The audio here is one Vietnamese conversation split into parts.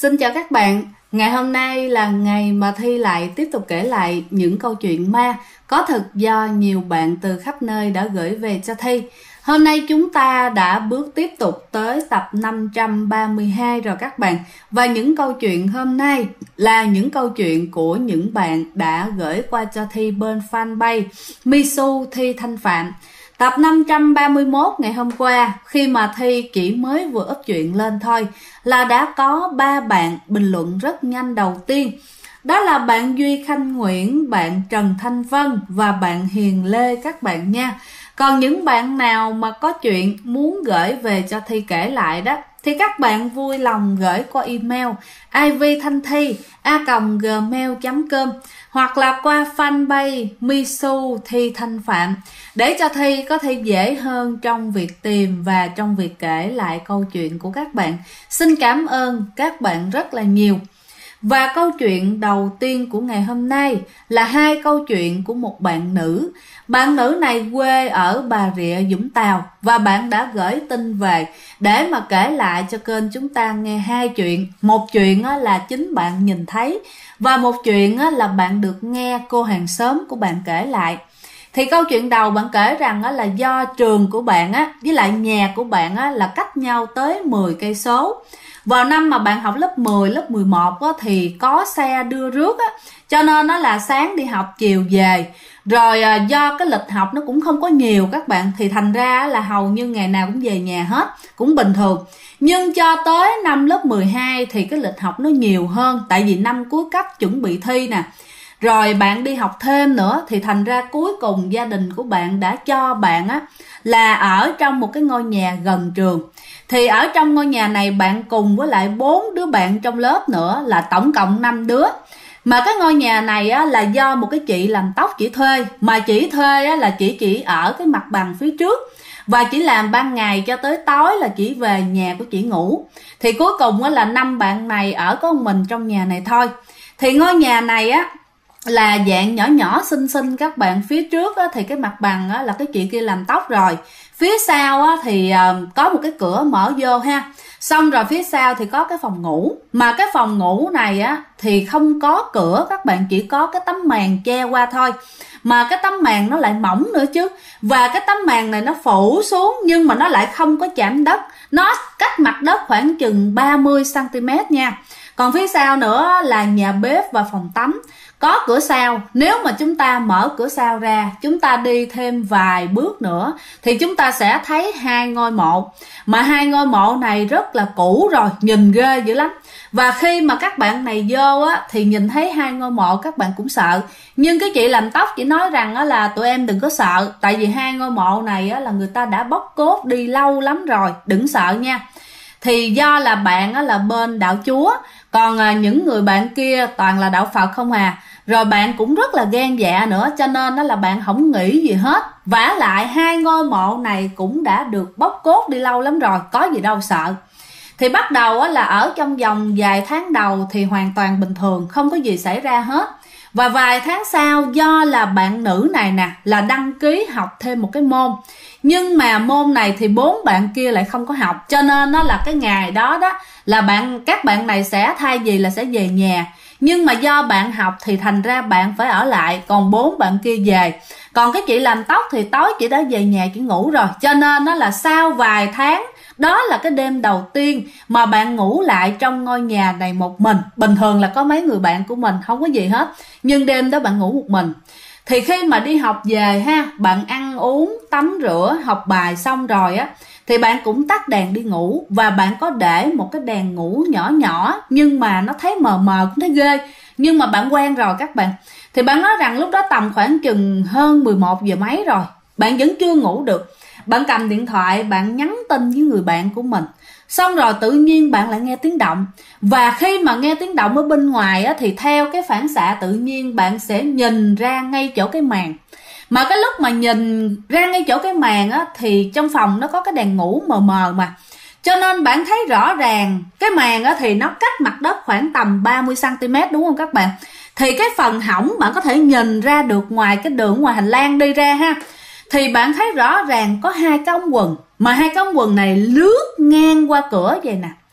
Xin chào các bạn, ngày hôm nay là ngày mà Thi lại tiếp tục kể lại những câu chuyện ma có thật do nhiều bạn từ khắp nơi đã gửi về cho Thi. Hôm nay chúng ta đã bước tiếp tục tới tập 532 rồi các bạn. Và những câu chuyện hôm nay là những câu chuyện của những bạn đã gửi qua cho Thi bên fanpage Misu Thi Thanh Phạm. Tập 531 ngày hôm qua, khi mà Thi chỉ mới vừa up chuyện lên thôi, là đã có 3 bạn bình luận rất nhanh đầu tiên. Đó là bạn Duy Khanh Nguyễn, bạn Trần Thanh Vân và bạn Hiền Lê các bạn nha. Còn những bạn nào mà có chuyện muốn gửi về cho Thi kể lại đó, thì các bạn vui lòng gửi qua email ivthanthi@gmail.com hoặc là qua fanpage Misu Thi Thanh Phạm để cho Thi có thể dễ hơn trong việc tìm và trong việc kể lại câu chuyện của các bạn. Xin cảm ơn các bạn rất là nhiều. Và câu chuyện đầu tiên của ngày hôm nay là 2 câu chuyện của một bạn nữ. Bạn nữ này quê ở Bà Rịa, Vũng Tàu và bạn đã gửi tin về để mà kể lại cho kênh chúng ta nghe 2 chuyện. Một chuyện là chính bạn nhìn thấy và một chuyện là bạn được nghe cô hàng xóm của bạn kể lại. Thì câu chuyện đầu bạn kể rằng là do trường của bạn với lại nhà của bạn là cách nhau tới 10 cây số. Vào năm mà bạn học lớp 10, lớp 11 thì có xe đưa rước cho nên nó là sáng đi học chiều về. Rồi do cái lịch học nó cũng không có nhiều các bạn, thì thành ra là hầu như ngày nào cũng về nhà hết, cũng bình thường. Nhưng cho tới năm lớp 12 thì cái lịch học nó nhiều hơn, tại vì năm cuối cấp chuẩn bị thi nè. Rồi bạn đi học thêm nữa, thì thành ra cuối cùng gia đình của bạn đã cho bạn là ở trong một cái ngôi nhà gần trường. Thì ở trong ngôi nhà này bạn cùng với lại 4 đứa bạn trong lớp nữa, là tổng cộng 5 đứa. Mà cái ngôi nhà này là do một cái chị làm tóc chỉ thuê, mà chị thuê là chỉ ở cái mặt bằng phía trước và chỉ làm ban ngày cho tới tối là chỉ về nhà của chị ngủ. Thì cuối cùng là 5 bạn này ở có một mình trong nhà này thôi. Thì ngôi nhà này là dạng nhỏ nhỏ xinh xinh các bạn. Phía trước thì cái mặt bằng là cái chị kia làm tóc rồi. Phía sau thì có một cái cửa mở vô ha. Xong rồi phía sau thì có cái phòng ngủ. Mà cái phòng ngủ này thì không có cửa các bạn, chỉ có cái tấm màn che qua thôi. Mà cái tấm màn nó lại mỏng nữa chứ. Và cái tấm màn này nó phủ xuống nhưng mà nó lại không có chạm đất. Nó cách mặt đất khoảng chừng 30cm nha. Còn phía sau nữa là nhà bếp và phòng tắm. Có cửa sau, nếu mà chúng ta mở cửa sau ra, chúng ta đi thêm vài bước nữa thì chúng ta sẽ thấy 2 ngôi mộ. Mà 2 ngôi mộ này rất là cũ rồi, nhìn ghê dữ lắm. Và khi mà các bạn này vô thì nhìn thấy 2 ngôi mộ các bạn cũng sợ. Nhưng cái chị làm tóc chỉ nói rằng là tụi em đừng có sợ, tại vì 2 ngôi mộ này là người ta đã bóc cốt đi lâu lắm rồi, đừng sợ nha. Thì do là bạn là bên đạo Chúa, còn những người bạn kia toàn là đạo Phật không à. Rồi bạn cũng rất là gan dạ nữa, cho nên là bạn không nghĩ gì hết. Vả lại 2 ngôi mộ này cũng đã được bóc cốt đi lâu lắm rồi, có gì đâu sợ. Thì bắt đầu là ở trong vòng vài tháng đầu thì hoàn toàn bình thường, không có gì xảy ra hết. Và vài tháng sau, do là bạn nữ này nè là đăng ký học thêm một cái môn, nhưng mà môn này thì 4 bạn kia lại không có học, cho nên nó là cái ngày đó là các bạn này sẽ thay vì là sẽ về nhà, nhưng mà do bạn học thì thành ra bạn phải ở lại, còn 4 bạn kia về. Còn cái chị làm tóc thì tối chị đã về nhà chị ngủ rồi, cho nên nó là sau vài tháng, đó là cái đêm đầu tiên mà bạn ngủ lại trong ngôi nhà này một mình. Bình thường là có mấy người bạn của mình, không có gì hết, nhưng đêm đó bạn ngủ một mình. Thì khi mà đi học về ha, bạn ăn uống, tắm rửa, học bài xong rồi thì bạn cũng tắt đèn đi ngủ. Và bạn có để một cái đèn ngủ nhỏ nhỏ, nhưng mà nó thấy mờ mờ cũng thấy ghê, nhưng mà bạn quen rồi các bạn. Thì bạn nói rằng lúc đó tầm khoảng chừng hơn 11 giờ mấy rồi, bạn vẫn chưa ngủ được. Bạn cầm điện thoại, bạn nhắn tin với người bạn của mình. Xong rồi tự nhiên bạn lại nghe tiếng động. Và khi mà nghe tiếng động ở bên ngoài thì theo cái phản xạ tự nhiên bạn sẽ nhìn ra ngay chỗ cái màn. Mà cái lúc mà nhìn ra ngay chỗ cái màn thì trong phòng nó có cái đèn ngủ mờ mờ mà. Cho nên bạn thấy rõ ràng cái màn thì nó cách mặt đất khoảng tầm 30cm đúng không các bạn? Thì cái phần hỏng bạn có thể nhìn ra được ngoài cái đường ngoài hành lang đi ra ha. Thì bạn thấy rõ ràng có 2 cái ống quần, mà 2 cái ống quần này lướt ngang qua cửa vậy nè.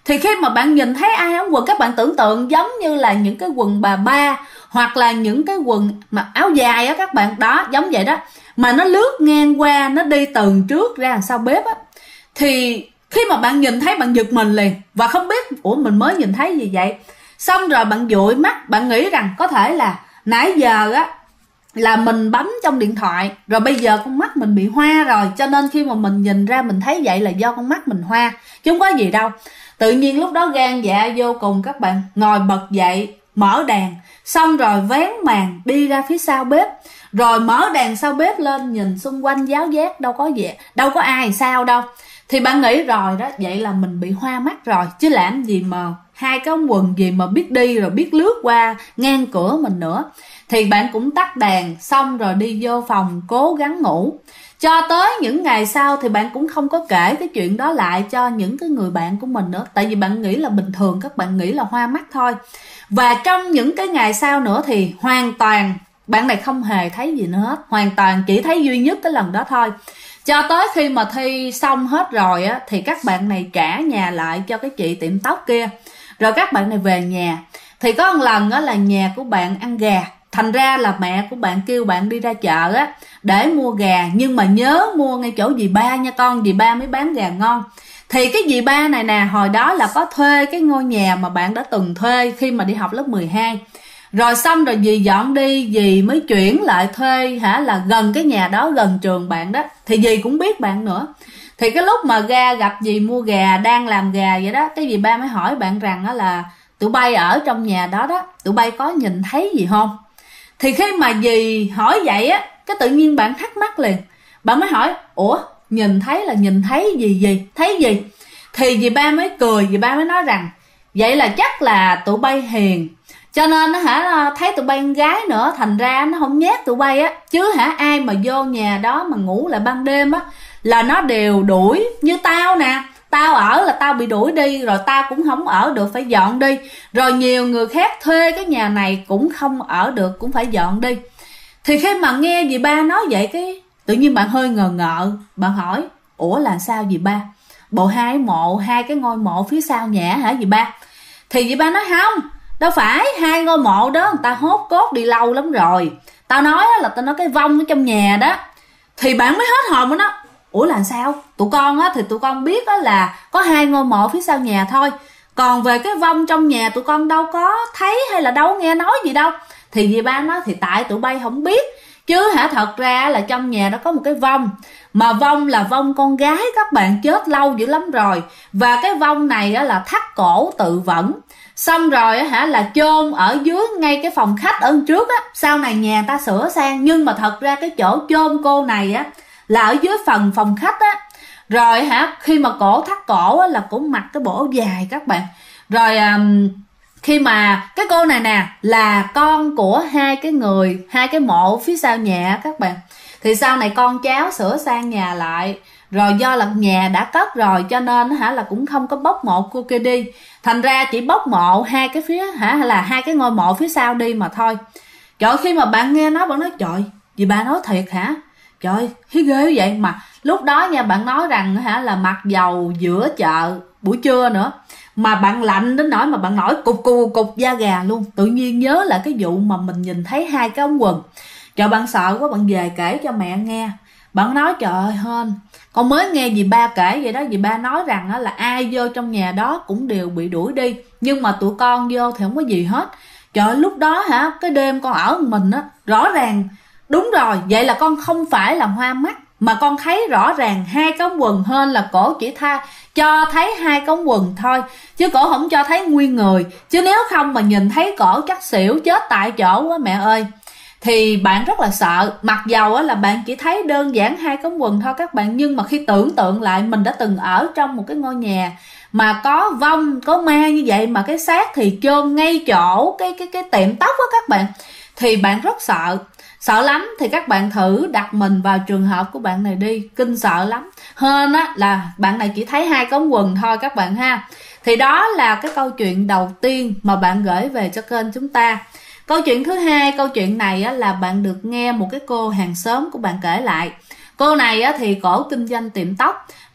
Thì khi mà bạn nhìn thấy ai áo quần, các bạn tưởng tượng giống như là những cái quần bà ba, hoặc là những cái quần mà áo dài á các bạn, đó giống vậy đó, mà nó lướt ngang qua, nó đi từ trước ra sau bếp á, thì khi mà bạn nhìn thấy bạn giật mình liền và không biết ủa mình mới nhìn thấy gì vậy. Xong rồi bạn dụi mắt, bạn nghĩ rằng có thể là nãy giờ á là mình bấm trong điện thoại, rồi bây giờ con mắt mình bị hoa rồi, cho nên khi mà mình nhìn ra mình thấy vậy là do con mắt mình hoa, chứ không có gì đâu. Tự nhiên lúc đó gan dạ vô cùng, các bạn ngồi bật dậy, mở đèn, xong rồi vén màn đi ra phía sau bếp, rồi mở đèn sau bếp lên, nhìn xung quanh giáo giác, đâu có gì, đâu có ai sao đâu. Thì bạn nghĩ rồi đó, vậy là mình bị hoa mắt rồi, chứ làm gì mà hai cái ống quần gì mà biết đi rồi biết lướt qua ngang cửa mình nữa. Thì bạn cũng tắt đèn, xong rồi đi vô phòng cố gắng ngủ. Cho tới những ngày sau thì bạn cũng không có kể cái chuyện đó lại cho những cái người bạn của mình nữa, tại vì bạn nghĩ là bình thường, các bạn nghĩ là hoa mắt thôi. Và trong những cái ngày sau nữa thì hoàn toàn bạn này không hề thấy gì nữa hết, hoàn toàn chỉ thấy duy nhất cái lần đó thôi. Cho tới khi mà thi xong hết rồi á, thì các bạn này trả nhà lại cho cái chị tiệm tóc kia, rồi các bạn này về nhà. Thì có một lần á là nhà của bạn ăn gà, thành ra là mẹ của bạn kêu bạn đi ra chợ á để mua gà, nhưng mà nhớ mua ngay chỗ dì ba nha con, dì ba mới bán gà ngon. Thì cái dì ba này nè, hồi đó là có thuê cái ngôi nhà mà bạn đã từng thuê khi mà đi học lớp 12. Rồi xong rồi dì dọn đi, dì mới chuyển lại thuê là gần cái nhà đó, gần trường bạn đó. Thì dì cũng biết bạn nữa. Thì cái lúc mà ra gặp dì mua gà, đang làm gà vậy đó, cái dì ba mới hỏi bạn rằng đó là tụi bay ở trong nhà đó đó, tụi bay có nhìn thấy gì không? Thì khi mà dì hỏi vậy á, cái tự nhiên bạn thắc mắc liền. Bạn mới hỏi, ủa nhìn thấy là nhìn thấy gì, thấy gì? Thì dì ba mới cười, dì ba mới nói rằng vậy là chắc là tụi bay hiền, cho nên nó thấy tụi bay con gái nữa, thành ra nó không nhát tụi bay á. Chứ ai mà vô nhà đó mà ngủ lại ban đêm á là nó đều đuổi. Như tao nè, tao ở là tao bị đuổi đi, rồi tao cũng không ở được, phải dọn đi. Rồi nhiều người khác thuê cái nhà này cũng không ở được, cũng phải dọn đi. Thì khi mà nghe dì ba nói vậy, cái tự nhiên bạn hơi ngờ ngợ. Bạn hỏi, ủa là sao dì ba? Bộ hai cái ngôi mộ phía sau nhà hả dì ba? Thì dì ba nói không, đâu phải, hai ngôi mộ đó người ta hốt cốt đi lâu lắm rồi. Tao nói là tao nói cái vong ở trong nhà đó. Thì bạn mới hết hồn với nó. Ủa là sao? Tụi con á thì tụi con biết á là có hai ngôi mộ phía sau nhà thôi, còn về cái vong trong nhà tụi con đâu có thấy hay là đâu nghe nói gì đâu. Thì dì ba nói thì tại tụi bay không biết, chứ thật ra là trong nhà đó có một cái vong, mà vong là vong con gái các bạn, chết lâu dữ lắm rồi. Và cái vong này á là thắt cổ tự vẫn, xong rồi là chôn ở dưới ngay cái phòng khách ở trước á. Sau này nhà ta sửa sang, nhưng mà thật ra cái chỗ chôn cô này á là ở dưới phần phòng khách á. Rồi khi mà cổ thắt cổ á là cũng mặc cái bộ áo dài các bạn. Rồi khi mà cái cô này nè là con của hai cái mộ phía sau nhà các bạn. Thì sau này con cháu sửa sang nhà lại, rồi do là nhà đã cất rồi cho nên là cũng không có bốc mộ cô kia đi, thành ra chỉ bốc mộ hai cái phía là hai cái ngôi mộ phía sau đi mà thôi. Trời, khi mà bạn nghe nói, bạn nói trời, dì ba nói thiệt hả? Trời, thấy ghê vậy. Mà lúc đó nha, bạn nói rằng là mặc dầu giữa chợ buổi trưa nữa, mà bạn lạnh đến nỗi mà bạn nổi cục da gà luôn. Tự nhiên nhớ lại cái vụ mà mình nhìn thấy hai cái ống quần. Trời, bạn sợ quá, bạn về kể cho mẹ nghe. Bạn nói trời ơi hên, con mới nghe dì ba kể vậy đó. Dì ba nói rằng là ai vô trong nhà đó cũng đều bị đuổi đi, nhưng mà tụi con vô thì không có gì hết. Trời, lúc đó cái đêm con ở mình á, rõ ràng đúng rồi, vậy là con không phải là hoa mắt, mà con thấy rõ ràng hai cái ống quần, hên là cổ chỉ cho thấy hai cái ống quần thôi, chứ cổ không cho thấy nguyên người. Chứ nếu không mà nhìn thấy cổ chắc xỉu chết tại chỗ quá mẹ ơi. Thì bạn rất là sợ, mặc dầu là bạn chỉ thấy đơn giản hai cái ống quần thôi các bạn, nhưng mà khi tưởng tượng lại mình đã từng ở trong một cái ngôi nhà mà có vong, có ma như vậy, mà cái xác thì chôn ngay chỗ cái tiệm tóc á các bạn, thì bạn rất sợ lắm. Thì các bạn thử đặt mình vào trường hợp của bạn này đi, kinh sợ lắm. Hên là bạn này chỉ thấy hai cái ống quần thôi các bạn ha. Thì đó là cái câu chuyện đầu tiên mà bạn gửi về cho kênh chúng ta. Câu chuyện thứ hai, câu chuyện này là bạn được nghe một cái cô hàng xóm của bạn kể lại. Cô này thì cổ kinh doanh tiệm tóc,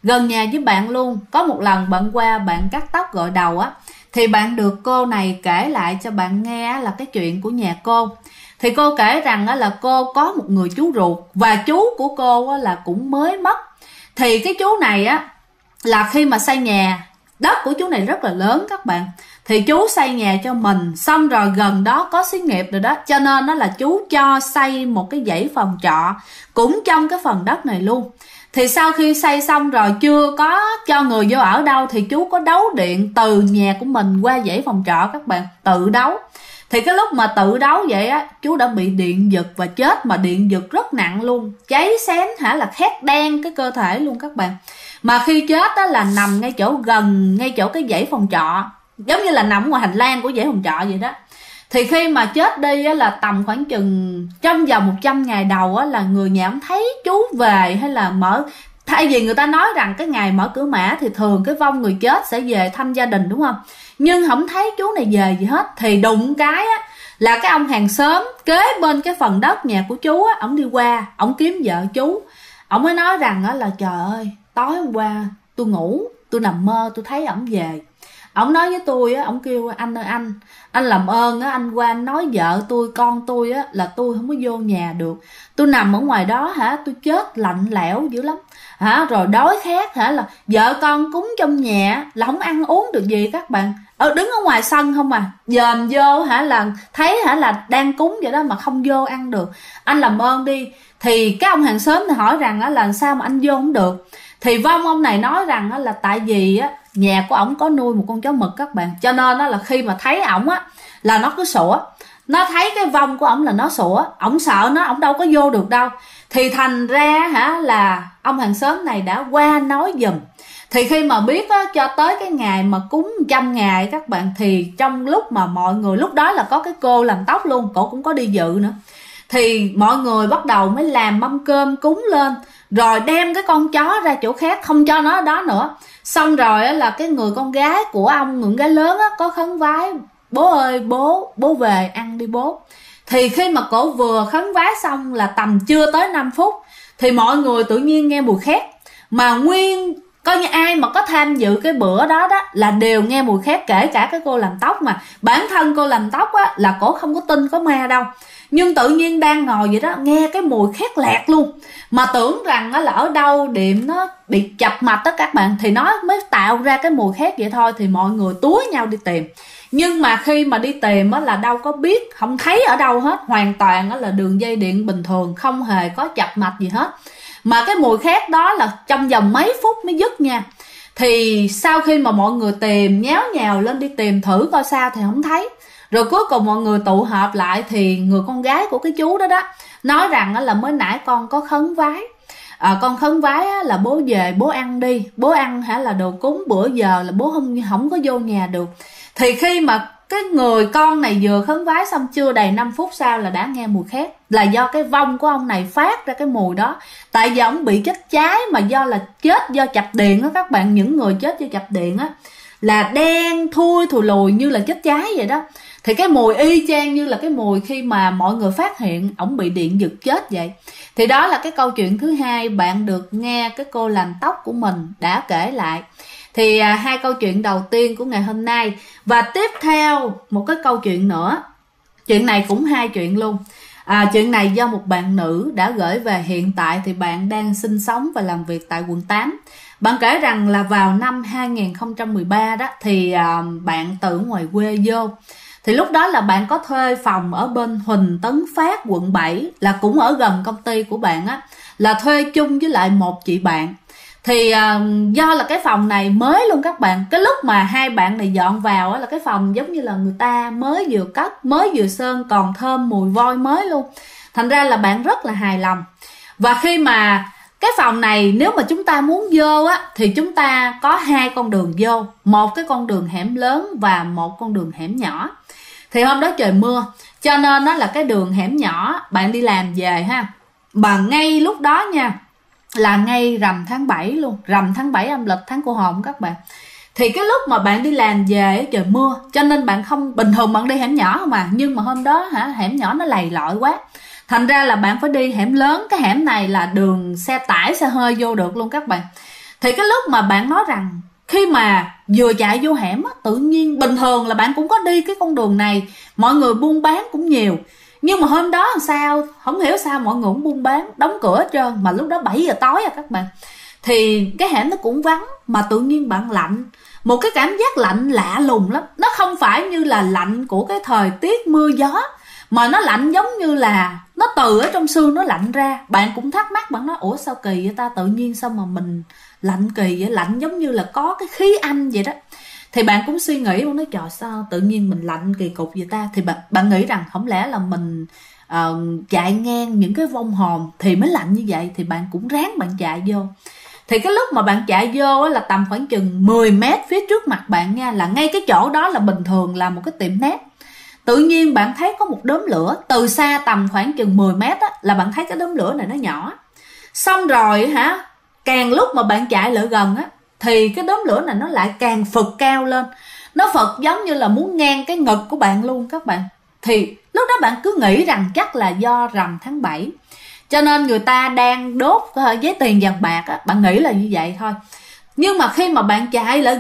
gần nhà với bạn luôn. Có một lần bạn qua bạn cắt tóc gội đầu á, thì bạn được cô này kể lại cho bạn nghe là cái chuyện của nhà cô. Thì cô kể rằng là cô có một người chú ruột, và chú của cô là cũng mới mất. Thì cái chú này á là khi mà xây nhà, đất của chú này rất là lớn các bạn, thì chú xây nhà cho mình, xong rồi gần đó có xí nghiệp rồi đó, cho nên đó là chú cho xây một cái dãy phòng trọ cũng trong cái phần đất này luôn. Thì sau khi xây xong rồi chưa có cho người vô ở đâu, thì chú có đấu điện từ nhà của mình qua dãy phòng trọ các bạn, tự đấu. Thì cái lúc mà tự đấu vậy á, chú đã bị điện giật và chết, mà điện giật rất nặng luôn, cháy xém là khét đen cái cơ thể luôn các bạn. Mà khi chết á là nằm ngay chỗ gần, ngay chỗ cái dãy phòng trọ, giống như là nằm ngoài hành lang của dãy phòng trọ vậy đó. Thì khi mà chết đi á, là tầm khoảng chừng trong vòng 100 ngày đầu á, là người nhà không thấy chú về hay là mở. Thay vì người ta nói rằng cái ngày mở cửa mã thì thường cái vong người chết sẽ về thăm gia đình đúng không, nhưng không thấy chú này về gì hết. Thì đụng cái á là cái ông hàng xóm kế bên cái phần đất nhà của chú á, ổng đi qua, ổng kiếm vợ chú. Ổng mới nói rằng á là trời ơi, tối hôm qua tôi ngủ, tôi nằm mơ tôi thấy ổng về. Ổng nói với tôi á, ổng kêu anh ơi anh làm ơn á, anh qua anh nói vợ tôi, con tôi á là tôi không có vô nhà được. Tôi nằm ở ngoài đó tôi chết lạnh lẽo dữ lắm. Rồi đói khát là vợ con cúng trong nhà là không ăn uống được gì các bạn. Đứng ở ngoài sân không à, dòm vô là thấy là đang cúng vậy đó mà không vô ăn được. Anh làm ơn đi. Thì cái ông hàng xóm thì hỏi rằng là sao mà anh vô không được. Thì vong ông này nói rằng là tại vì nhà của ổng có nuôi một con chó mực các bạn, cho nên là khi mà thấy ổng là nó cứ sủa. Nó thấy cái vong của ổng là nó sủa, ổng sợ nó, ổng đâu có vô được đâu. Thì thành ra là ông hàng xóm này đã qua nói giùm. Thì khi mà biết cho tới cái ngày mà cúng 100 ngày các bạn, thì trong lúc mà mọi người, lúc đó là có cái cô làm tóc luôn, cổ cũng có đi dự nữa. Thì mọi người bắt đầu mới làm mâm cơm cúng lên, rồi đem cái con chó ra chỗ khác, không cho nó ở đó nữa. Xong rồi là cái người con gái của ông, người con gái lớn có khấn vái: bố ơi bố về ăn đi bố. Thì khi mà cổ vừa khấn vái xong là tầm chưa tới 5 phút thì mọi người tự nhiên nghe mùi khét. Mà nguyên coi như ai mà có tham dự cái bữa đó là đều nghe mùi khét, kể cả cái cô làm tóc. Mà bản thân cô làm tóc là cổ không có tin có ma đâu, nhưng tự nhiên đang ngồi vậy đó nghe cái mùi khét lẹt luôn, mà tưởng rằng là ở đâu điện nó bị chập mạch đó các bạn, thì nó mới tạo ra cái mùi khét vậy thôi. Thì mọi người túi nhau đi tìm, nhưng mà khi mà đi tìm là đâu có biết, không thấy ở đâu hết, hoàn toàn là đường dây điện bình thường, không hề có chập mạch gì hết. Mà cái mùi khét đó là trong vòng mấy phút mới dứt nha. Thì sau khi mà mọi người tìm, nháo nhào lên đi tìm thử coi sao thì không thấy. Rồi cuối cùng mọi người tụ họp lại thì người con gái của cái chú đó nói rằng là mới nãy con có khấn vái, con khấn vái là bố về bố ăn đi, bố ăn là đồ cúng bữa giờ là bố không có vô nhà được. Thì khi mà cái người con này vừa khấn vái xong chưa đầy 5 phút sau là đã nghe mùi khét, là do cái vong của ông này phát ra cái mùi đó. Tại vì ông bị chết cháy, mà do là chết do chập điện á các bạn, những người chết do chập điện là đen thui thùi lùi như là chết cháy vậy đó. Thì cái mùi y chang như là cái mùi khi mà mọi người phát hiện ổng bị điện giật chết vậy. Thì đó là cái câu chuyện thứ hai bạn được nghe cái cô làm tóc của mình đã kể lại. Thì hai câu chuyện đầu tiên của ngày hôm nay. Và tiếp theo một cái câu chuyện nữa. Chuyện này cũng hai chuyện luôn. Chuyện này do một bạn nữ đã gửi về, hiện tại thì bạn đang sinh sống và làm việc tại quận 8. Bạn kể rằng là vào năm 2013 đó thì bạn từ ngoài quê vô. Thì lúc đó là bạn có thuê phòng ở bên Huỳnh Tấn Phát quận 7, là cũng ở gần công ty của bạn là thuê chung với lại một chị bạn. Thì do là cái phòng này mới luôn các bạn, cái lúc mà hai bạn này dọn vào là cái phòng giống như là người ta mới vừa cất, mới vừa sơn, còn thơm mùi voi mới luôn. Thành ra là bạn rất là hài lòng. Và khi mà cái phòng này nếu mà chúng ta muốn vô thì chúng ta có hai con đường vô, một cái con đường hẻm lớn và một con đường hẻm nhỏ. Thì hôm đó trời mưa, cho nên là cái đường hẻm nhỏ bạn đi làm về mà ngay lúc đó nha, là ngay rằm tháng 7 luôn, rằm tháng 7 âm lịch, tháng cô hồn các bạn. Thì cái lúc mà bạn đi làm về trời mưa, cho nên bạn không, bình thường bạn đi hẻm nhỏ không nhưng mà hôm đó hẻm nhỏ nó lầy lội quá, thành ra là bạn phải đi hẻm lớn. Cái hẻm này là đường xe tải xe hơi vô được luôn các bạn. Thì cái lúc mà bạn nói rằng khi mà vừa chạy vô hẻm á, tự nhiên bình thường là bạn cũng có đi cái con đường này, mọi người buôn bán cũng nhiều, nhưng mà hôm đó làm sao không hiểu sao mọi người cũng buôn bán, đóng cửa hết trơn, mà lúc đó 7 giờ tối các bạn, thì cái hẻm nó cũng vắng, mà tự nhiên bạn lạnh, một cái cảm giác lạnh lạ lùng lắm. Nó không phải như là lạnh của cái thời tiết mưa gió, mà nó lạnh giống như là nó từ ở trong xương nó lạnh ra. Bạn cũng thắc mắc, bạn nói ủa sao kỳ vậy ta, tự nhiên sao mà mình lạnh kỳ vậy, lạnh giống như là có cái khí âm vậy đó. Thì bạn cũng suy nghĩ, bạn nói trời sao tự nhiên mình lạnh kỳ cục vậy ta. Thì bạn nghĩ rằng không lẽ là mình chạy ngang những cái vong hồn thì mới lạnh như vậy. Thì bạn cũng ráng bạn chạy vô. Thì cái lúc mà bạn chạy vô là tầm khoảng chừng 10 mét phía trước mặt bạn nha, là ngay cái chỗ đó là bình thường là một cái tiệm nét. Tự nhiên bạn thấy có một đốm lửa từ xa tầm khoảng chừng 10 mét á, là bạn thấy cái đốm lửa này nó nhỏ. Xong rồi càng lúc mà bạn chạy lại gần á, thì cái đốm lửa này nó lại càng phật cao lên. Nó phật giống như là muốn ngang cái ngực của bạn luôn các bạn. Thì lúc đó bạn cứ nghĩ rằng chắc là do rằm tháng 7, cho nên người ta đang đốt giấy tiền vàng bạc á, bạn nghĩ là như vậy thôi. Nhưng mà khi mà bạn chạy lại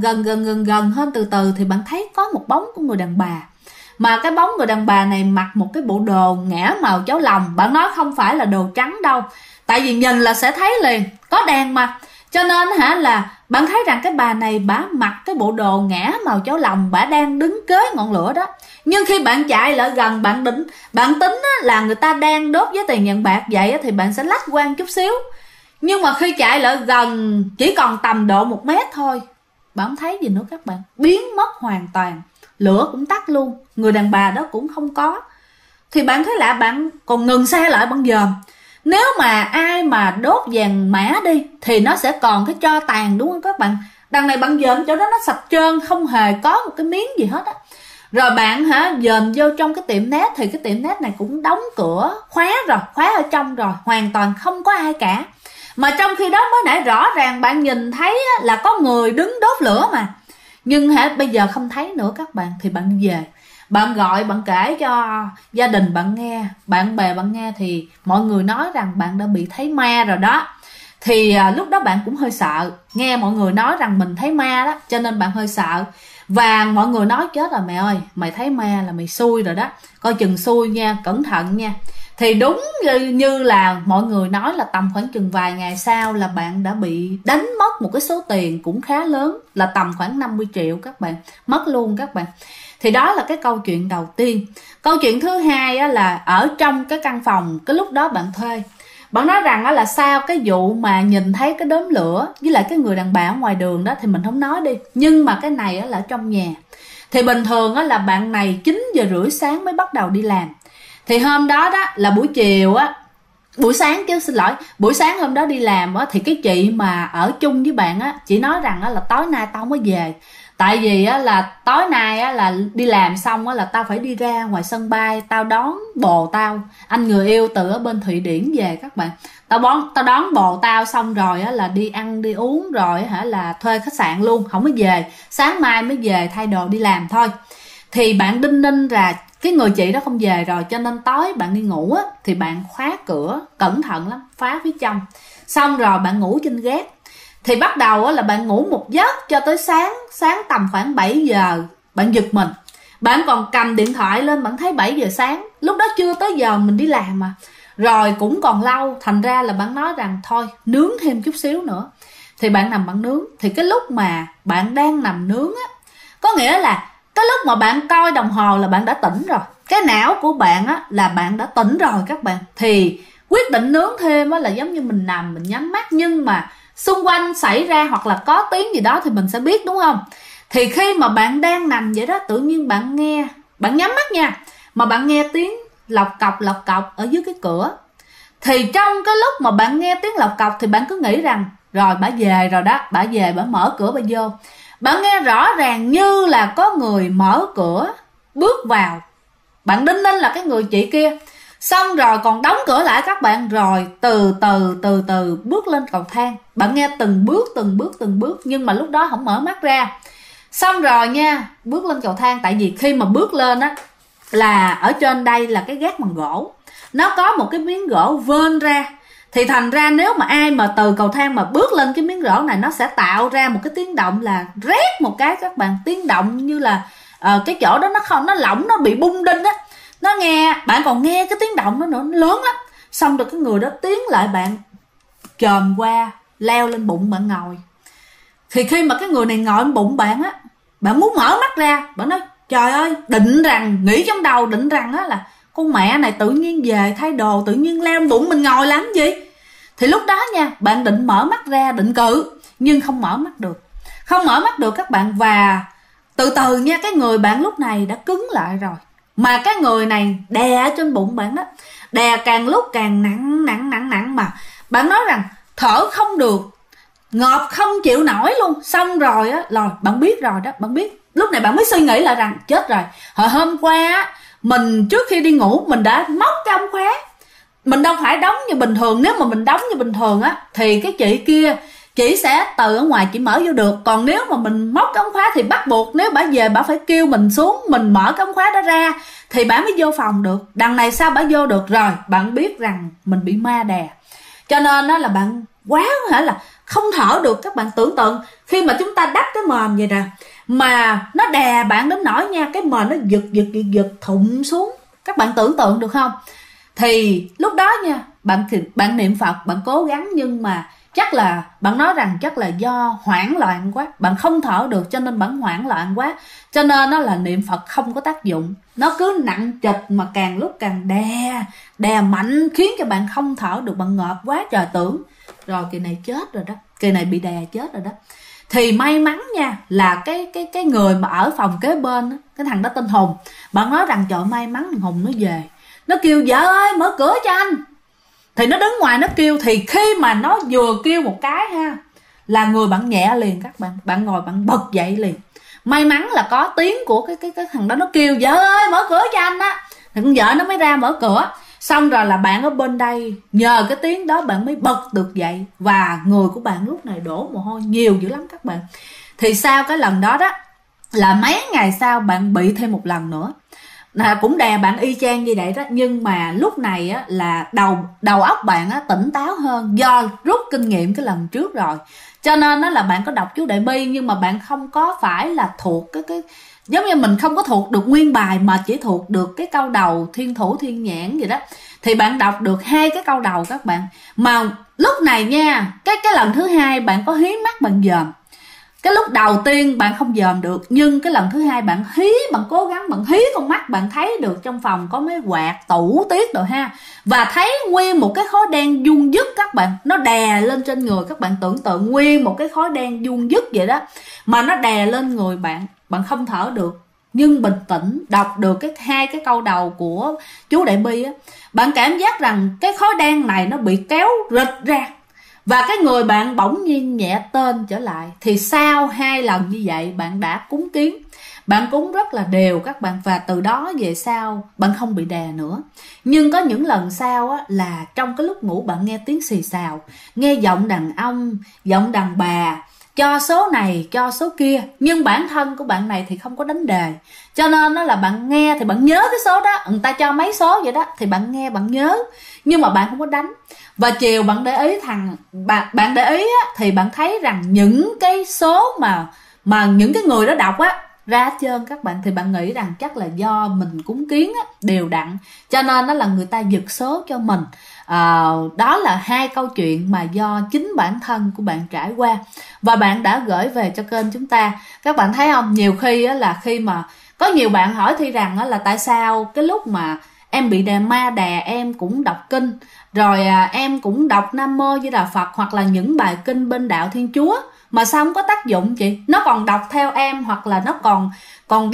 gần hơn từ từ, thì bạn thấy có một bóng của người đàn bà. Mà cái bóng người đàn bà này mặc một cái bộ đồ ngả màu cháo lòng. Bạn nói không phải là đồ trắng đâu, tại vì nhìn là sẽ thấy liền, có đèn mà. Cho nên là bạn thấy rằng cái bà này bả mặc cái bộ đồ ngả màu cháo lòng, bả đang đứng kế ngọn lửa đó. Nhưng khi bạn chạy lại gần, bạn tính là người ta đang đốt với tiền vàng bạc vậy thì bạn sẽ lách qua chút xíu. Nhưng mà khi chạy lại gần chỉ còn tầm độ 1 mét thôi, bạn không thấy gì nữa các bạn, biến mất hoàn toàn, lửa cũng tắt luôn, người đàn bà đó cũng không có. Thì bạn thấy lạ, bạn còn ngừng xe lại bạn dòm. Nếu mà ai mà đốt vàng mã đi thì nó sẽ còn cái tro tàn, đúng không các bạn. Đằng này bạn dòm chỗ đó nó sạch trơn, không hề có một cái miếng gì hết á. Rồi bạn dòm vô trong cái tiệm nét, thì cái tiệm nét này cũng đóng cửa, khóa ở trong rồi, hoàn toàn không có ai cả. Mà trong khi đó mới nãy rõ ràng bạn nhìn thấy là có người đứng đốt lửa mà. Nhưng bây giờ không thấy nữa các bạn. Thì bạn về, bạn gọi, bạn kể cho gia đình bạn nghe, bạn bè bạn nghe, thì mọi người nói rằng bạn đã bị thấy ma rồi đó. Thì lúc đó bạn cũng hơi sợ, nghe mọi người nói rằng mình thấy ma đó, cho nên bạn hơi sợ. Và mọi người nói chết rồi mẹ ơi, mày thấy ma là mày xui rồi đó, coi chừng xui nha, cẩn thận nha. Thì đúng như là mọi người nói là tầm khoảng chừng vài ngày sau là bạn đã bị đánh mất một cái số tiền cũng khá lớn, là tầm khoảng 50 triệu các bạn, mất luôn các bạn. Thì đó là cái câu chuyện đầu tiên. Câu chuyện thứ hai là ở trong cái căn phòng cái lúc đó bạn thuê, bạn nói rằng là sau cái vụ mà nhìn thấy cái đốm lửa với lại cái người đàn bà ở ngoài đường đó thì mình không nói đi, nhưng mà cái này là trong nhà. Thì bình thường là bạn này 9:30 sáng mới bắt đầu đi làm. Thì hôm đó là buổi chiều buổi sáng chứ xin lỗi, buổi sáng hôm đó đi làm thì cái chị mà ở chung với bạn chị nói rằng là tối nay tao mới về. Tại vì là tối nay là đi làm xong là tao phải đi ra ngoài sân bay, tao đón bồ tao, anh người yêu từ ở bên Thụy Điển về các bạn. Tao đón bồ tao xong rồi là đi ăn đi uống rồi là thuê khách sạn luôn, không có về, sáng mai mới về thay đồ đi làm thôi. Thì bạn đinh ninh là cái người chị đó không về rồi, cho nên tối bạn đi ngủ thì bạn khóa cửa cẩn thận lắm, phá phía trong, xong rồi bạn ngủ trên gác. Thì bắt đầu là bạn ngủ một giấc cho tới sáng tầm khoảng 7 giờ bạn giật mình, bạn còn cầm điện thoại lên, bạn thấy 7 giờ sáng, lúc đó chưa tới giờ mình đi làm mà, rồi cũng còn lâu, thành ra là bạn nói rằng thôi nướng thêm chút xíu nữa. Thì bạn nằm bạn nướng. Thì cái lúc mà bạn đang nằm nướng có nghĩa là cái lúc mà bạn coi đồng hồ là bạn đã tỉnh rồi, cái não của bạn là bạn đã tỉnh rồi các bạn. Thì quyết định nướng thêm là giống như mình nằm mình nhắm mắt, nhưng mà xung quanh xảy ra hoặc là có tiếng gì đó thì mình sẽ biết, đúng không? Thì khi mà bạn đang nằm vậy đó, tự nhiên bạn nghe, bạn nhắm mắt nha, mà bạn nghe tiếng lọc cọc ở dưới cái cửa. Thì trong cái lúc mà bạn nghe tiếng lọc cọc thì bạn cứ nghĩ rằng rồi bả về rồi đó, bả về bả mở cửa bả vô. Bạn nghe rõ ràng như là có người mở cửa bước vào, bạn đinh ninh là cái người chị kia, xong rồi còn đóng cửa lại các bạn, rồi từ từ bước lên cầu thang. Bạn nghe từng bước nhưng mà lúc đó không mở mắt ra. Xong rồi nha, bước lên cầu thang, tại vì khi mà bước lên là ở trên đây là cái gác bằng gỗ, nó có một cái miếng gỗ vên ra. Thì thành ra nếu mà ai mà từ cầu thang mà bước lên cái miếng rổ này, nó sẽ tạo ra một cái tiếng động là rét một cái các bạn, tiếng động như là cái chỗ đó nó lỏng, nó bị bung đinh á, nó nghe, bạn còn nghe cái tiếng động đó nữa, nó lớn lắm. Xong rồi cái người đó tiến lại bạn, chồm qua leo lên bụng bạn ngồi. Thì khi mà cái người này ngồi lên bụng bạn á, bạn muốn mở mắt ra, bạn nói trời ơi, định rằng, nghĩ trong đầu định rằng á là con mẹ này tự nhiên về thay đồ, tự nhiên leo lên bụng mình ngồi làm gì. Thì lúc đó nha, bạn định mở mắt ra, định cự, nhưng không mở mắt được. Không mở mắt được các bạn. Và từ từ nha, cái người bạn lúc này đã cứng lại rồi. Mà cái người này đè ở trên bụng bạn đó, đè càng lúc càng nặng mà bạn nói rằng thở không được, ngợp không chịu nổi luôn. Xong rồi á, rồi bạn biết rồi đó, bạn biết lúc này bạn mới suy nghĩ lại rằng chết rồi, hồi hôm qua á, mình trước khi đi ngủ mình đã móc cái ống khóa, mình đâu phải đóng như bình thường. Nếu mà mình đóng như bình thường á thì cái chị kia chỉ sẽ từ ở ngoài chỉ mở vô được, còn nếu mà mình móc cái ống khóa thì bắt buộc nếu bả về bả phải kêu mình xuống, mình mở cái ống khóa đó ra thì bả mới vô phòng được. Đằng này sao bả vô được? Rồi bạn biết rằng mình bị ma đè, cho nên đó là bạn quá là không thở được. Các bạn tưởng tượng khi mà chúng ta đắp cái mền vậy nè, mà nó đè bạn đến nỗi nha, cái mền nó giật thụng xuống, các bạn tưởng tượng được không? Thì lúc đó nha, bạn niệm Phật, bạn cố gắng, nhưng mà chắc là bạn nói rằng chắc là do hoảng loạn quá, bạn không thở được cho nên bạn hoảng loạn quá, cho nên nó là niệm Phật không có tác dụng, nó cứ nặng trịch mà càng lúc càng đè mạnh, khiến cho bạn không thở được, bạn ngợp quá trời, tưởng rồi kỳ này chết rồi đó, kỳ này bị đè chết rồi đó. Thì may mắn nha là cái người mà ở phòng kế bên đó, cái thằng đó tên Hùng, bạn nói rằng trời, may mắn thằng Hùng nó về, nó kêu vợ ơi mở cửa cho anh. Thì nó đứng ngoài nó kêu, thì khi mà nó vừa kêu một cái ha, là người bạn nhẹ liền các bạn, bạn ngồi bạn bật dậy liền. May mắn là có tiếng của cái thằng đó, nó kêu vợ ơi mở cửa cho anh á, thì con vợ nó mới ra mở cửa. Xong rồi là bạn ở bên đây nhờ cái tiếng đó bạn mới bật được dậy, và người của bạn lúc này đổ mồ hôi nhiều dữ lắm các bạn. Thì sau cái lần đó đó là mấy ngày sau bạn bị thêm một lần nữa, cũng đè bạn y chang như vậy đó, nhưng mà lúc này á là đầu óc bạn á tỉnh táo hơn, do rút kinh nghiệm cái lần trước rồi, cho nên nó là bạn có đọc chú Đại Bi, nhưng mà bạn không có phải là thuộc cái giống như mình không có thuộc được nguyên bài, mà chỉ thuộc được cái câu đầu thiên thủ thiên nhãn vậy đó. Thì bạn đọc được 2 cái câu đầu các bạn, mà lúc này nha, cái lần thứ 2 bạn có hí mắt bạn dòm. Cái lúc đầu tiên bạn không dòm được, nhưng cái lần thứ 2 bạn hí, bạn cố gắng bạn hí con mắt, bạn thấy được trong phòng có mấy quạt tủ tiết rồi ha, và thấy nguyên một cái khối đen vuông vức các bạn, nó đè lên trên người. Các bạn tưởng tượng nguyên một cái khối đen vuông vức vậy đó, mà nó đè lên người bạn, bạn không thở được, nhưng bình tĩnh đọc được 2 cái câu đầu của chú Đại Bi á, bạn cảm giác rằng cái khối đen này nó bị kéo rịch ra, và cái người bạn bỗng nhiên nhẹ tên trở lại. Thì sau 2 lần như vậy bạn đã cúng kiến, bạn cúng rất là đều các bạn, và từ đó về sau bạn không bị đè nữa. Nhưng có những lần sau á, là trong cái lúc ngủ bạn nghe tiếng xì xào, nghe giọng đàn ông, giọng đàn bà, cho số này cho số kia, nhưng bản thân của bạn này thì không có đánh đề, cho nên nó là bạn nghe thì bạn nhớ cái số đó, người ta cho mấy số vậy đó thì bạn nghe bạn nhớ, nhưng mà bạn không có đánh. Và chiều bạn để ý bạn để ý á, thì bạn thấy rằng những cái số mà những cái người đó đọc á ra hết trơn các bạn, thì bạn nghĩ rằng chắc là do mình cúng kiến á, đều đặn, cho nên đó là người ta giật số cho mình. Đó là 2 câu chuyện mà do chính bản thân của bạn trải qua và bạn đã gửi về cho kênh chúng ta. Các bạn thấy không, nhiều khi á, là khi mà có nhiều bạn hỏi Thi rằng á, là tại sao cái lúc mà em bị ma đè em cũng đọc kinh, rồi em cũng đọc Nam Mô Di Đà Phật hoặc là những bài kinh bên đạo Thiên Chúa, mà sao không có tác dụng chị? Nó còn đọc theo em, hoặc là nó còn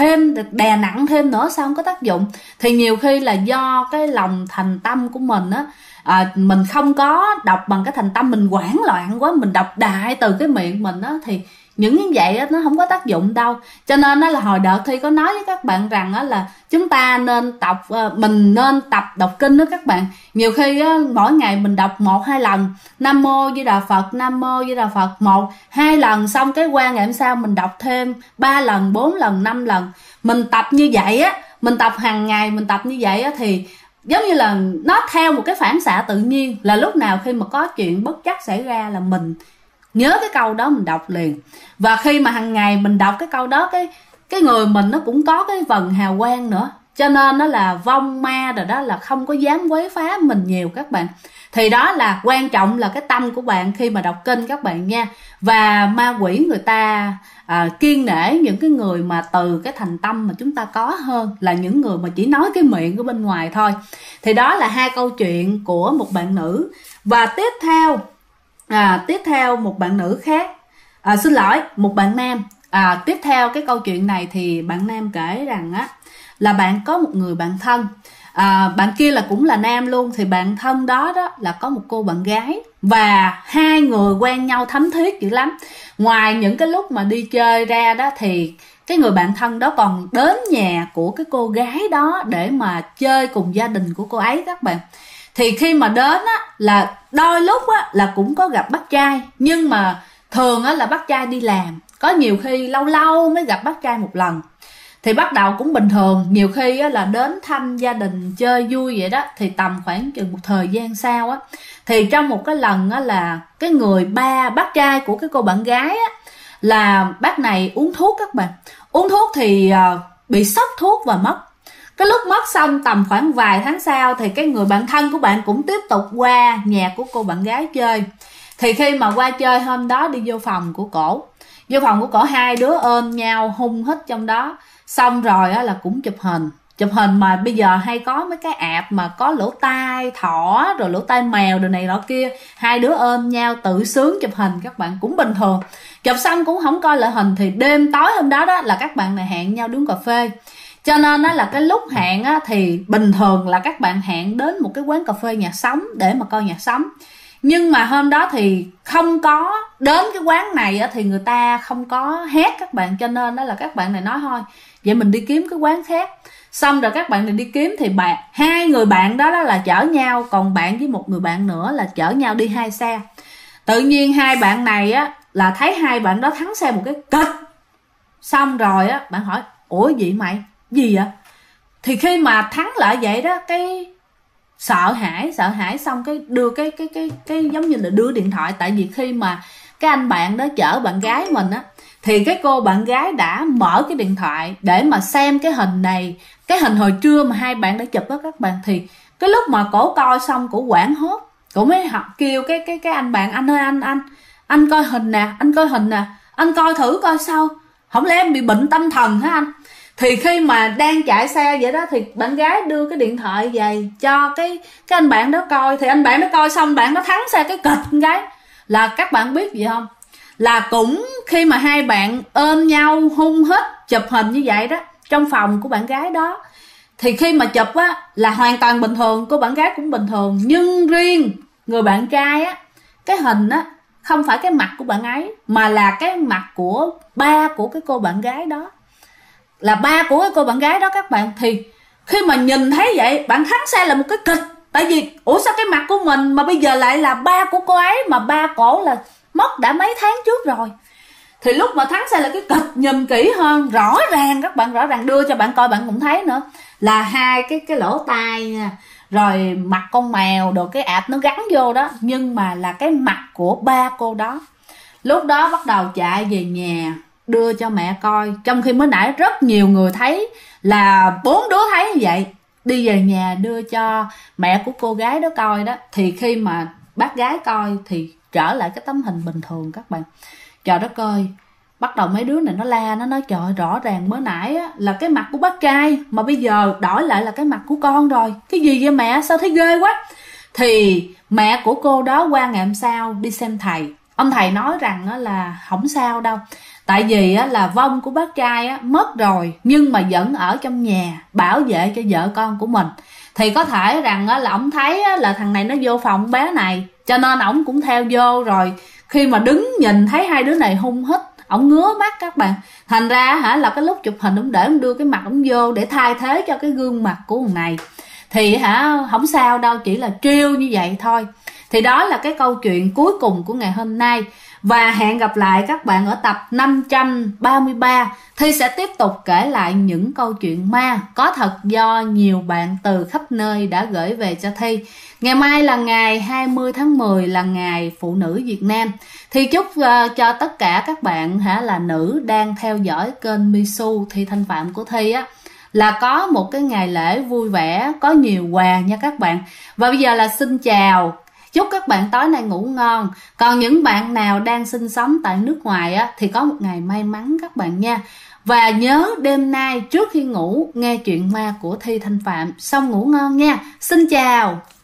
đè nặng thêm nữa, sao không có tác dụng? Thì nhiều khi là do cái lòng thành tâm của mình á, mình không có đọc bằng cái thành tâm, mình hoảng loạn quá, mình đọc đại từ cái miệng mình á, thì những như vậy á, nó không có tác dụng đâu. Cho nên đó là hồi đợt Thi có nói với các bạn rằng á, là chúng ta mình nên tập đọc kinh đó các bạn. Nhiều khi á, mỗi ngày mình đọc 1-2 lần Nam Mô Di Đà Phật, Nam Mô Di Đà Phật 1-2 lần, xong cái qua ngày hôm sau mình đọc thêm 3 lần, 4 lần, 5 lần. Mình tập như vậy á, mình tập hàng ngày, mình tập như vậy á, thì giống như là nó theo một cái phản xạ tự nhiên, là lúc nào khi mà có chuyện bất trắc xảy ra là mình nhớ cái câu đó mình đọc liền. Và khi mà hàng ngày mình đọc cái câu đó, cái người mình nó cũng có cái vần hào quang nữa, cho nên nó là vong ma rồi đó là không có dám quấy phá mình nhiều các bạn. Thì đó là quan trọng là cái tâm của bạn khi mà đọc kinh các bạn nha. Và ma quỷ người ta kiêng nể những cái người mà từ cái thành tâm mà chúng ta có hơn là những người mà chỉ nói cái miệng của bên ngoài thôi. Thì đó là hai câu chuyện của một bạn nữ. Và tiếp theo một bạn nữ khác, xin lỗi, một bạn nam. Tiếp theo cái câu chuyện này thì bạn nam kể rằng á là bạn có một người bạn thân, bạn kia là cũng là nam luôn. Thì bạn thân đó là có một cô bạn gái, và hai người quen nhau thấm thiết dữ lắm. Ngoài những cái lúc mà đi chơi ra đó thì cái người bạn thân đó còn đến nhà của cái cô gái đó để mà chơi cùng gia đình của cô ấy các bạn. Thì khi mà đến á là đôi lúc á là cũng có gặp bác trai, nhưng mà thường á là bác trai đi làm, có nhiều khi lâu lâu mới gặp bác trai một lần. Thì bắt đầu cũng bình thường, nhiều khi á là đến thăm gia đình chơi vui vậy đó. Thì tầm khoảng chừng một thời gian sau á, thì trong một cái lần á là cái người bác trai của cái cô bạn gái á, là bác này uống thuốc các bạn. Uống thuốc thì bị sốc thuốc và mất. Cái lúc mất xong tầm khoảng vài tháng sau thì cái người bạn thân của bạn cũng tiếp tục qua nhà của cô bạn gái chơi. Thì khi mà qua chơi hôm đó đi vô phòng của cổ, hai đứa ôm nhau hung hít trong đó. Xong rồi á là cũng chụp hình mà bây giờ hay có mấy cái app mà có lỗ tai thỏ rồi lỗ tai mèo rồi này nọ kia. Hai đứa ôm nhau tự sướng chụp hình các bạn, cũng bình thường. Chụp xong cũng không coi lại hình. Thì đêm tối hôm đó là các bạn này hẹn nhau đi uống cà phê. Cho nên á là cái lúc hẹn á thì bình thường là các bạn hẹn đến một cái quán cà phê nhạc sống để mà coi nhạc sống. Nhưng mà hôm đó thì không có đến cái quán này á, thì người ta không có hát các bạn. Cho nên đó là các bạn này nói thôi vậy mình đi kiếm cái quán khác. Xong rồi các bạn này đi kiếm thì hai người bạn đó là chở nhau, còn bạn với một người bạn nữa là chở nhau đi hai xe. Tự nhiên hai bạn này á là thấy hai bạn đó thắng xe một cái kịch. Xong rồi á bạn hỏi ủa gì mày, gì vậy? Thì khi mà thắng lại vậy đó, cái sợ hãi xong cái đưa cái giống như là đưa điện thoại. Tại vì khi mà cái anh bạn đó chở bạn gái mình á, thì cái cô bạn gái đã mở cái điện thoại để mà xem cái hình này, cái hình hồi trưa mà hai bạn đã chụp đó các bạn. Thì cái lúc mà cổ coi xong cổ hoảng hốt, cổ mới kêu cái anh bạn, anh ơi anh coi hình nè, anh coi thử coi sao, không lẽ em bị bệnh tâm thần hả anh? Thì khi mà đang chạy xe vậy đó thì bạn gái đưa cái điện thoại về cho cái anh bạn đó coi. Thì anh bạn đó coi xong, bạn đó thắng xe cái kịch con gái. Là các bạn biết gì không, là cũng khi mà hai bạn ôm nhau hung hít chụp hình như vậy đó trong phòng của bạn gái đó, thì khi mà chụp á là hoàn toàn bình thường, cô bạn gái cũng bình thường. Nhưng riêng người bạn trai á, cái hình á không phải cái mặt của bạn ấy, mà là cái mặt của ba của cái cô bạn gái đó, là ba của cái cô bạn gái đó các bạn. Thì khi mà nhìn thấy vậy, bạn thắng xe là một cái kịch. Tại vì ủa sao cái mặt của mình mà bây giờ lại là ba của cô ấy, mà ba cổ là mất đã mấy tháng trước rồi. Thì lúc mà thắng xe là cái kịch, nhìn kỹ hơn rõ ràng các bạn, rõ ràng đưa cho bạn coi bạn cũng thấy nữa, là hai cái lỗ tai nha, rồi mặt con mèo đồ cái ạp nó gắn vô đó, nhưng mà là cái mặt của ba cô đó. Lúc đó bắt đầu chạy về nhà đưa cho mẹ coi, trong khi mới nãy rất nhiều người thấy, là 4 đứa thấy như vậy, đi về nhà đưa cho mẹ của cô gái đó coi đó. Thì khi mà bác gái coi thì trở lại cái tấm hình bình thường các bạn. Trời đất ơi, bắt đầu mấy đứa này nó la, nó nói trời rõ ràng mới nãy á, là cái mặt của bác trai, mà bây giờ đổi lại là cái mặt của con rồi. Cái gì vậy mẹ, sao thấy ghê quá. Thì mẹ của cô đó qua ngày hôm sau đi xem thầy. Ông thầy nói rằng á, là không sao đâu, tại vì á, là vong của bác trai á, mất rồi nhưng mà vẫn ở trong nhà bảo vệ cho vợ con của mình. Thì có thể rằng á, là ông thấy á, là thằng này nó vô phòng bé này, cho nên ổng cũng theo vô. Rồi khi mà đứng nhìn thấy hai đứa này hung hít, ổng ngứa mắt các bạn. Thành ra là cái lúc chụp hình ổng để ổng đưa cái mặt ổng vô để thay thế cho cái gương mặt của thằng này. Thì không sao đâu, chỉ là trêu như vậy thôi. Thì đó là cái câu chuyện cuối cùng của ngày hôm nay. Và hẹn gặp lại các bạn ở tập 533. Thi sẽ tiếp tục kể lại những câu chuyện ma có thật do nhiều bạn từ khắp nơi đã gửi về cho Thi. Ngày mai là ngày 20 tháng 10 là ngày Phụ nữ Việt Nam. Thì chúc cho tất cả các bạn là nữ đang theo dõi kênh Misu Thi Thanh Phạm của Thi á, là có một cái ngày lễ vui vẻ, có nhiều quà nha các bạn. Và bây giờ là xin chào, chúc các bạn tối nay ngủ ngon. Còn những bạn nào đang sinh sống tại nước ngoài á, thì có một ngày may mắn các bạn nha. Và nhớ đêm nay trước khi ngủ nghe chuyện ma của Thi Thanh Phạm, xong ngủ ngon nha. Xin chào.